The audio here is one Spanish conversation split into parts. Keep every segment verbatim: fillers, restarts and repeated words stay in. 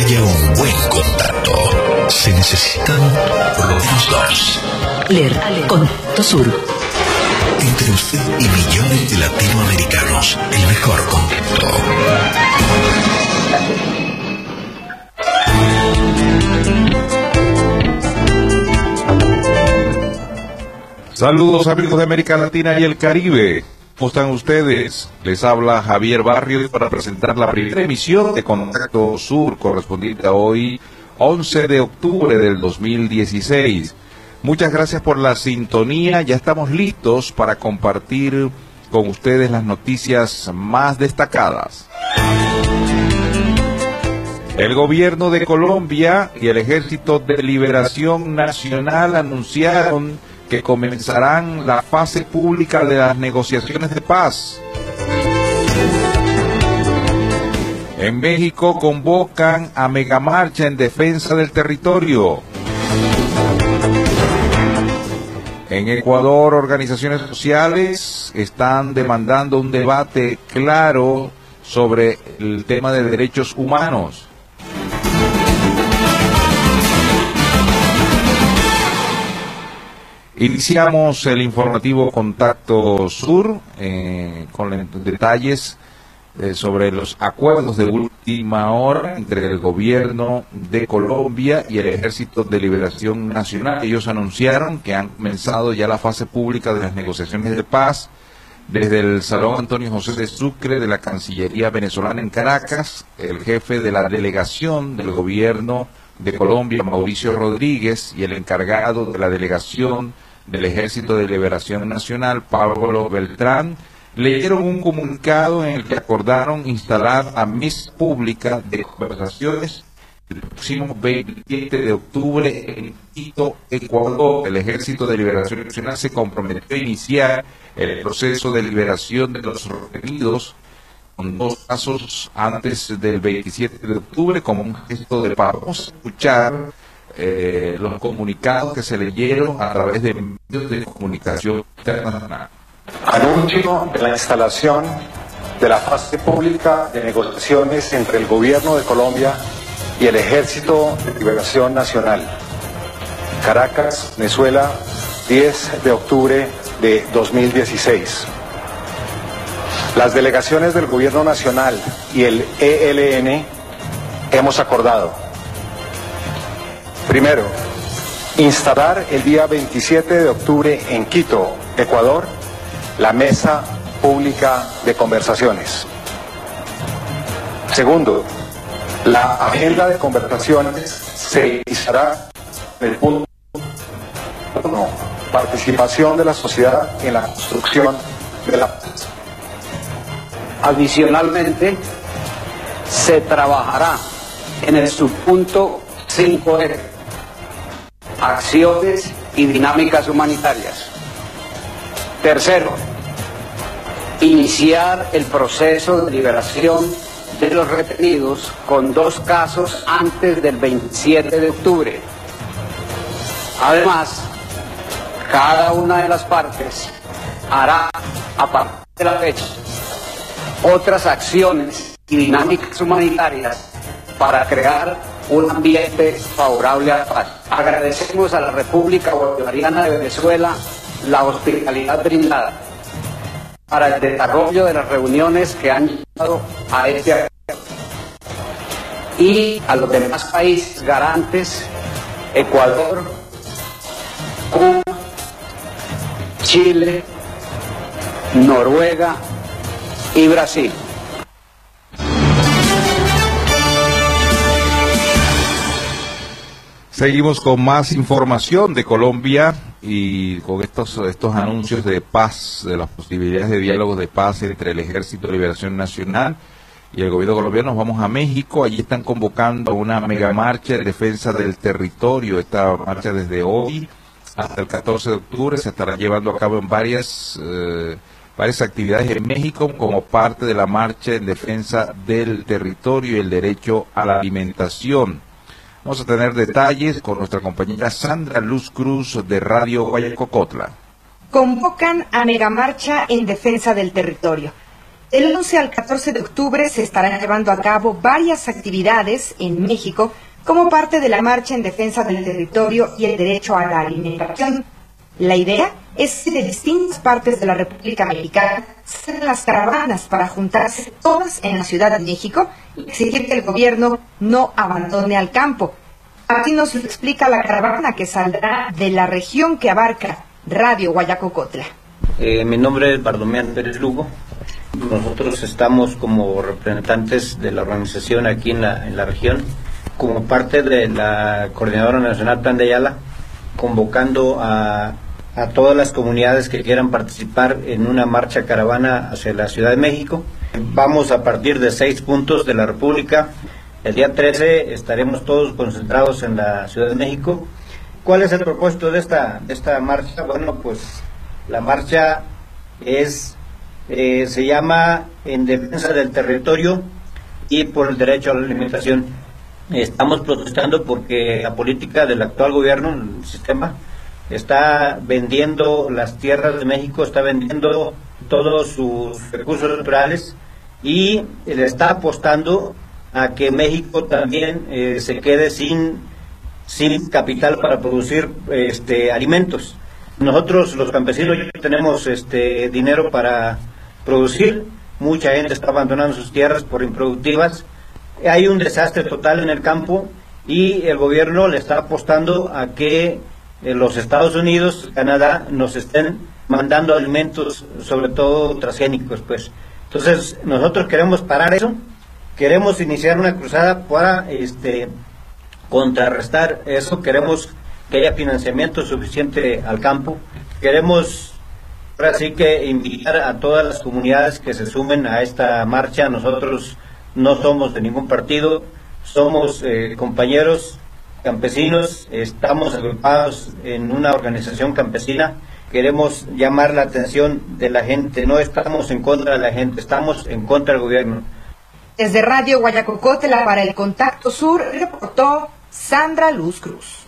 haya un buen contacto, se necesitan los dos. Leer Contacto Sur. Entre usted y millones de latinoamericanos, el mejor contacto. Saludos amigos de América Latina y el Caribe. ¿Cómo están ustedes? Les habla Javier Barrios para presentar la primera emisión de Contacto Sur, correspondiente a hoy, once de octubre del dos mil dieciséis. Muchas gracias por la sintonía. Ya estamos listos para compartir con ustedes las noticias más destacadas. El gobierno de Colombia y el Ejército de Liberación Nacional anunciaron que comenzarán la fase pública de las negociaciones de paz. En México convocan a megamarcha en defensa del territorio. En Ecuador, organizaciones sociales están demandando un debate claro sobre el tema de derechos humanos. Iniciamos el informativo Contacto Sur eh, con detalles eh, sobre los acuerdos de última hora entre el gobierno de Colombia y el Ejército de Liberación Nacional. Ellos anunciaron que han comenzado ya la fase pública de las negociaciones de paz desde el Salón Antonio José de Sucre de la Cancillería venezolana en Caracas. El jefe de la delegación del gobierno de Colombia, Mauricio Rodríguez, y el encargado de la delegación del Ejército de Liberación Nacional, Pablo Beltrán, leyeron un comunicado en el que acordaron instalar la mesa pública de conversaciones el próximo veintisiete de octubre en Quito, Ecuador. El Ejército de Liberación Nacional se comprometió a iniciar el proceso de liberación de los retenidos con dos casos antes del veintisiete de octubre como un gesto de paz. Vamos a escuchar eh, los comunicados que se leyeron a través de medios de comunicación internacional. Anuncio de la instalación de la fase pública de negociaciones entre el Gobierno de Colombia y el Ejército de Liberación Nacional. Caracas, Venezuela, diez de octubre de dos mil dieciséis. Las delegaciones del Gobierno Nacional y el E L N hemos acordado: primero, instalar el día veintisiete de octubre en Quito, Ecuador, la mesa pública de conversaciones. Segundo, la agenda de conversaciones se realizará en el punto uno, participación de la sociedad en la construcción de la paz. Adicionalmente, se trabajará en el subpunto cinco F, acciones y dinámicas humanitarias. Tercero, iniciar el proceso de liberación de los retenidos con dos casos antes del veintisiete de octubre. Además, cada una de las partes hará, a partir de la fecha, otras acciones y dinámicas humanitarias para crear un ambiente favorable a la paz. Agradecemos a la República Bolivariana de Venezuela la hospitalidad brindada para el desarrollo de las reuniones que han llevado a este acuerdo, y a los demás países garantes: Ecuador, Cuba, Chile, Noruega y Brasil. Seguimos con más información de Colombia y con estos estos anuncios de paz, de las posibilidades de diálogo de paz entre el Ejército de Liberación Nacional y el gobierno colombiano. Nos vamos a México. Allí están convocando una megamarcha en defensa del territorio. Esta marcha desde hoy hasta el catorce de octubre se estará llevando a cabo en varias eh, varias actividades en México como parte de la marcha en defensa del territorio y el derecho a la alimentación. Vamos a tener detalles con nuestra compañera Sandra Luz Cruz de Radio Guayacocotla. Convocan a megamarcha en defensa del territorio. Del once al catorce de octubre se estarán llevando a cabo varias actividades en México como parte de la marcha en defensa del territorio y el derecho a la alimentación. La idea es que de distintas partes de la República Mexicana se hagan las caravanas para juntarse todas en la Ciudad de México y exigir que el gobierno no abandone al campo. Aquí nos lo explica la caravana que saldrá de la región que abarca Radio Guayacocotla. Eh, mi nombre es Bardomeán Pérez Lugo. Nosotros estamos como representantes de la organización aquí en la, en la región, como parte de la Coordinadora Nacional Plan de Ayala, convocando a, a todas las comunidades que quieran participar en una marcha caravana hacia la Ciudad de México. Vamos a partir de seis puntos de la República. El día trece estaremos todos concentrados en la Ciudad de México. ¿Cuál es el propósito de esta, de esta marcha? Bueno, pues la marcha es, eh, se llama En Defensa del Territorio y por el Derecho a la Alimentación. Estamos protestando porque la política del actual gobierno, el sistema, está vendiendo las tierras de México, está vendiendo todos sus recursos naturales y le está apostando a que México también eh, se quede sin, sin capital para producir este, alimentos. Nosotros los campesinos ya tenemos este, dinero para producir, mucha gente está abandonando sus tierras por improductivas. Hay un desastre total en el campo y el gobierno le está apostando a que eh, los Estados Unidos, Canadá, nos estén mandando alimentos, sobre todo transgénicos, pues. Entonces, nosotros queremos parar eso, queremos iniciar una cruzada para este, contrarrestar eso, queremos que haya financiamiento suficiente al campo, queremos ahora sí que invitar a todas las comunidades que se sumen a esta marcha. Nosotros no somos de ningún partido, somos eh, compañeros campesinos, estamos agrupados en una organización campesina, queremos llamar la atención de la gente, no estamos en contra de la gente, estamos en contra del gobierno. Desde Radio Guayacocotla para el Contacto Sur reportó Sandra Luz Cruz.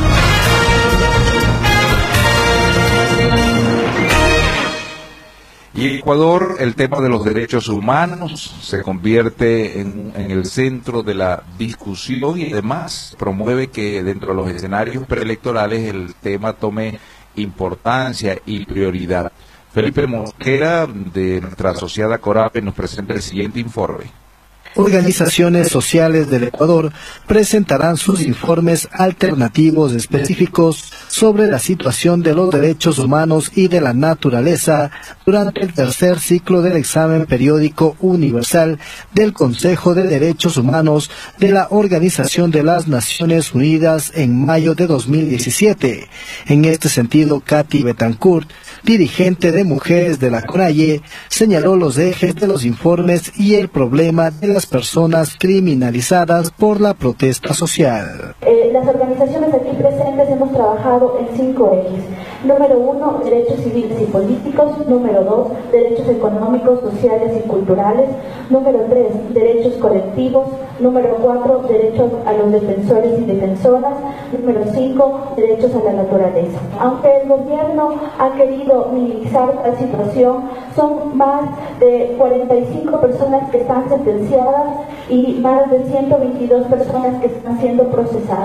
Y Ecuador, el tema de los derechos humanos se convierte en, en el centro de la discusión y además promueve que dentro de los escenarios preelectorales el tema tome importancia y prioridad. Felipe Mosquera, de nuestra asociada Corape, nos presenta el siguiente informe. Organizaciones sociales del Ecuador presentarán sus informes alternativos específicos sobre la situación de los derechos humanos y de la naturaleza durante el tercer ciclo del examen periódico universal del Consejo de Derechos Humanos de la Organización de las Naciones Unidas en mayo de dos mil diecisiete. En este sentido, Katy Betancourt, dirigente de mujeres de la CONAIE, señaló los ejes de los informes y el problema de las personas criminalizadas por la protesta social. Eh, las organizaciones aquí presentes hemos trabajado en cinco ejes. Número uno, derechos civiles y políticos. Número dos, derechos económicos, sociales y culturales. Número tres, derechos colectivos. Número cuatro, derechos a los defensores y defensoras. Número cinco, derechos a la naturaleza. Aunque el gobierno ha querido minimizar la situación, son más de cuarenta y cinco personas que están sentenciadas y más de ciento veintidós personas que están siendo procesadas.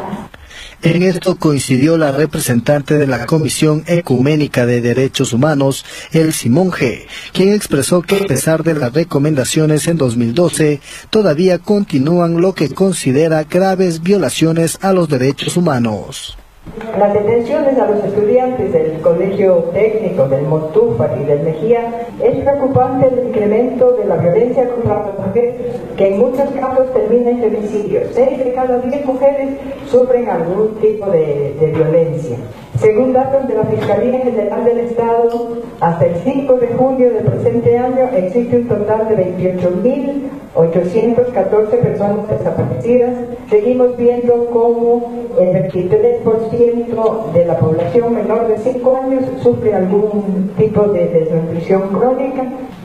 En esto coincidió la representante de la Comisión Ecuménica de Derechos Humanos, Elsie Monge, quien expresó que a pesar de las recomendaciones en dos mil doce, todavía continúan lo que considera graves violaciones a los derechos humanos. Las detenciones a los estudiantes del Colegio Técnico del Montúfar y del Mejía es preocupante el incremento de la violencia contra las mujeres, que en muchos casos termina en femicidio. Seis de cada diez mujeres sufren algún tipo de, de violencia. Según datos de la Fiscalía General del Estado, hasta el cinco de julio del presente año existe un total de veintiocho mil ochocientas catorce personas desaparecidas. Seguimos viendo cómo el veintitrés por ciento de la población menor de cinco años sufre algún tipo de desnutrición crónica.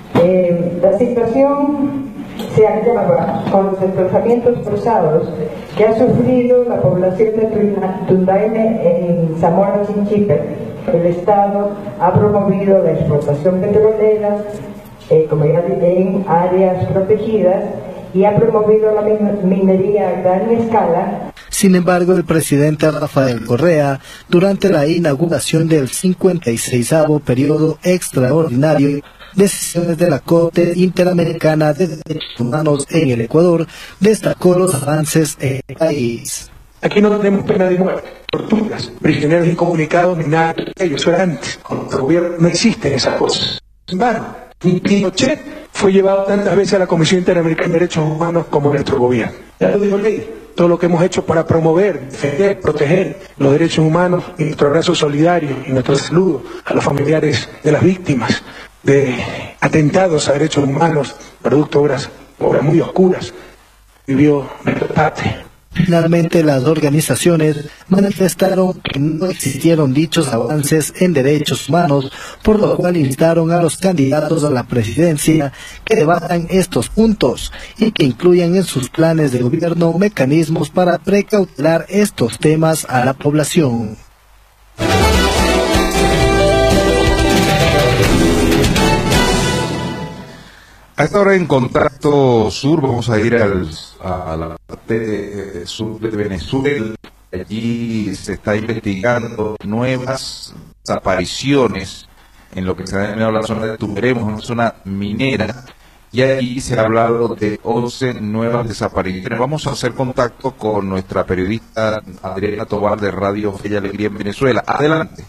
Eh, la situación se agrava con los desplazamientos forzados que ha sufrido la población de Tundaime en Zamora Chinchipe. El Estado ha promovido la explotación petrolera, eh, como ya dije, en áreas protegidas y ha promovido la minería a gran escala. Sin embargo, el presidente Rafael Correa, durante la inauguración del cincuenta y seisavo periodo extraordinario de sesiones de la Corte Interamericana de Derechos Humanos en el Ecuador, destacó los avances en el país. Aquí no tenemos pena de muerte, torturas, prisioneros incomunicados ni nada de ello. Eso era antes. Con nuestro gobierno no existen esas cosas. Sin embargo, Pinochet fue llevado tantas veces a la Comisión Interamericana de Derechos Humanos como nuestro gobierno. Ya lo dijo Ley. Todo lo que hemos hecho para promover, defender, proteger los derechos humanos y nuestro abrazo solidario y nuestro saludo a los familiares de las víctimas de atentados a derechos humanos, producto de obras, obras muy oscuras, vivió nuestra parte. Finalmente, las organizaciones manifestaron que no existieron dichos avances en derechos humanos, por lo cual instaron a los candidatos a la presidencia que debatan estos puntos y que incluyan en sus planes de gobierno mecanismos para precautelar estos temas a la población. A esta hora en Contacto Sur vamos a ir al, a la parte sur de Venezuela. Allí se está investigando nuevas desapariciones en lo que se ha denominado la zona de Tumeremo, una zona minera, y allí se ha hablado de once nuevas desapariciones. Vamos a hacer contacto con nuestra periodista Adriana Tobar de Radio Fe y Alegría en Venezuela. Adelante.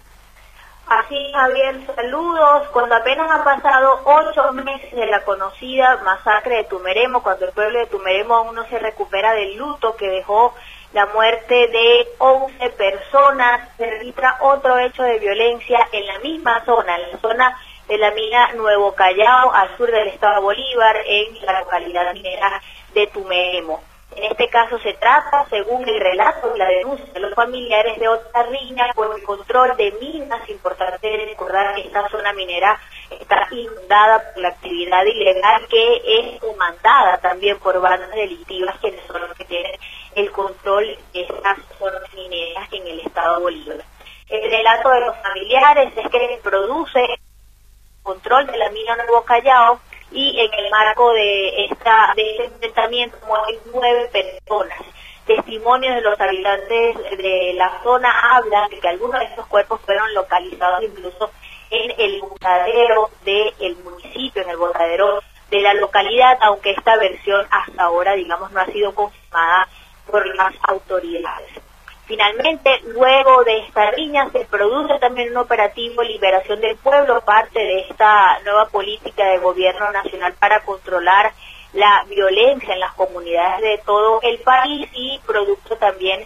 Así, Javier, saludos. Cuando apenas han pasado ocho meses de la conocida masacre de Tumeremo, cuando el pueblo de Tumeremo aún no se recupera del luto que dejó la muerte de once personas, se registra otro hecho de violencia en la misma zona, en la zona de la mina Nuevo Callao, al sur del estado de Bolívar, en la localidad minera de Tumeremo. En este caso se trata, según el relato y la denuncia de los familiares, de otra riña por el control de minas. Importante recordar que esta zona minera está inundada por la actividad ilegal que es comandada también por bandas delictivas, quienes son los que tienen el control de estas zonas mineras en el estado de Bolívar. El relato de los familiares es que se produce control de la mina Nuevo Callao, y en el marco de esta de este enfrentamiento mueren nueve personas. Testimonios de los habitantes de la zona hablan de que algunos de estos cuerpos fueron localizados incluso en el botadero del municipio, en el botadero de la localidad, aunque esta versión hasta ahora, digamos, no ha sido confirmada por las autoridades. Finalmente, luego de esta riña, se produce también un operativo Liberación del Pueblo, parte de esta nueva política de gobierno nacional para controlar la violencia en las comunidades de todo el país, y producto también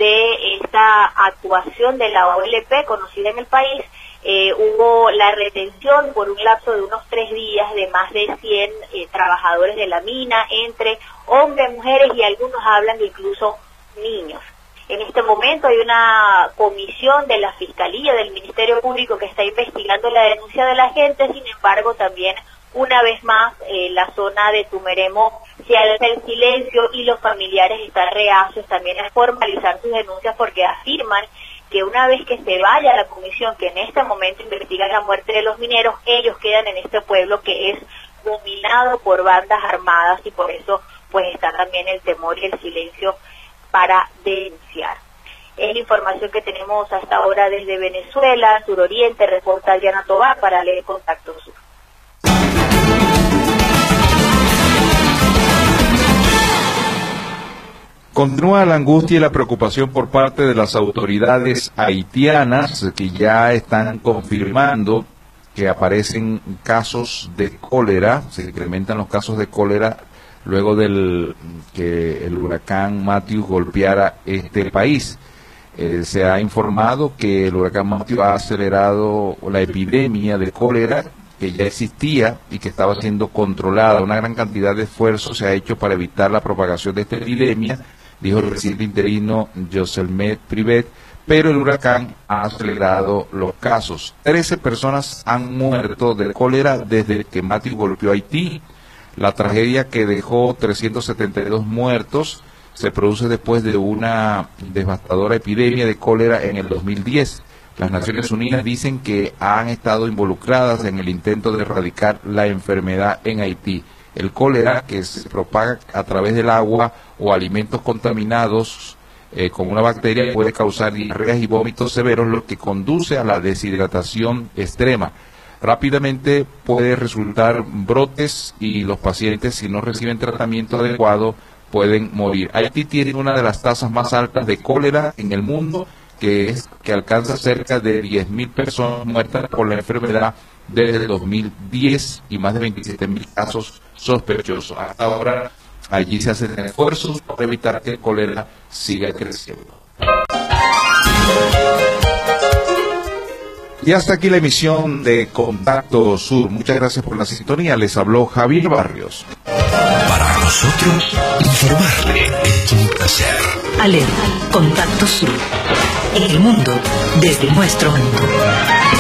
de esta actuación de la O L P conocida en el país. Eh, hubo la retención por un lapso de unos tres días de más de cien eh, trabajadores de la mina, entre hombres, mujeres y algunos hablan de incluso niños. En este momento hay una comisión de la Fiscalía del Ministerio Público que está investigando la denuncia de la gente. Sin embargo, también una vez más eh, la zona de Tumeremo se alza el silencio y los familiares están reacios también a formalizar sus denuncias, porque afirman que una vez que se vaya la comisión que en este momento investiga la muerte de los mineros, ellos quedan en este pueblo que es dominado por bandas armadas, y por eso pues está también el temor y el silencio para denunciar. Es la información que tenemos hasta ahora desde Venezuela, Suroriente. Reporta Adriana Tobar para Leer Contacto Sur. Continúa la angustia y la preocupación por parte de las autoridades haitianas, que ya están confirmando que aparecen casos de cólera, se incrementan los casos de cólera luego del que el huracán Matthew golpeara este país. Eh, se ha informado que el huracán Matthew ha acelerado la epidemia de cólera que ya existía y que estaba siendo controlada. Una gran cantidad de esfuerzos se ha hecho para evitar la propagación de esta epidemia, dijo el presidente interino Jocelyn Privet, pero el huracán ha acelerado los casos. Trece personas han muerto de cólera desde que Matthew golpeó Haití. La tragedia, que dejó trescientos setenta y dos muertos, se produce después de una devastadora epidemia de cólera en el dos mil diez. Las Naciones Unidas dicen que han estado involucradas en el intento de erradicar la enfermedad en Haití. El cólera, que se propaga a través del agua o alimentos contaminados eh, con una bacteria, puede causar diarreas y vómitos severos, lo que conduce a la deshidratación extrema. Rápidamente puede resultar brotes y los pacientes, si no reciben tratamiento adecuado, pueden morir. Haití tiene una de las tasas más altas de cólera en el mundo, que es que alcanza cerca de diez mil personas muertas por la enfermedad desde el dos mil diez y más de veintisiete mil casos sospechosos. Hasta ahora allí se hacen esfuerzos para evitar que el cólera siga creciendo. Y hasta aquí la emisión de Contacto Sur. Muchas gracias por la sintonía. Les habló Javier Barrios. Para nosotros, informarle es un placer. ALER, Contacto Sur. En el mundo, desde nuestro mundo.